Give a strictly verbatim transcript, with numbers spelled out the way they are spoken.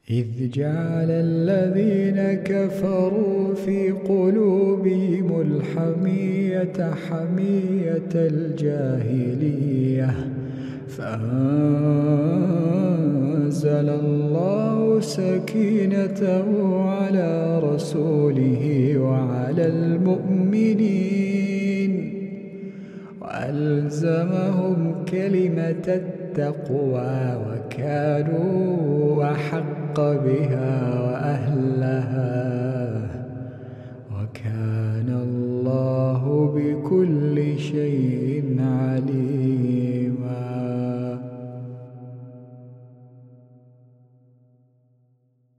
إذ جعل الذين كفروا في قلوبهم الحمية حمية الجاهلية فأنزل الله سكينته على رسوله وعلى المؤمنين وألزمهم كلمة التقوى وكانوا أحق بها وأهلها وكان الله بكل شيء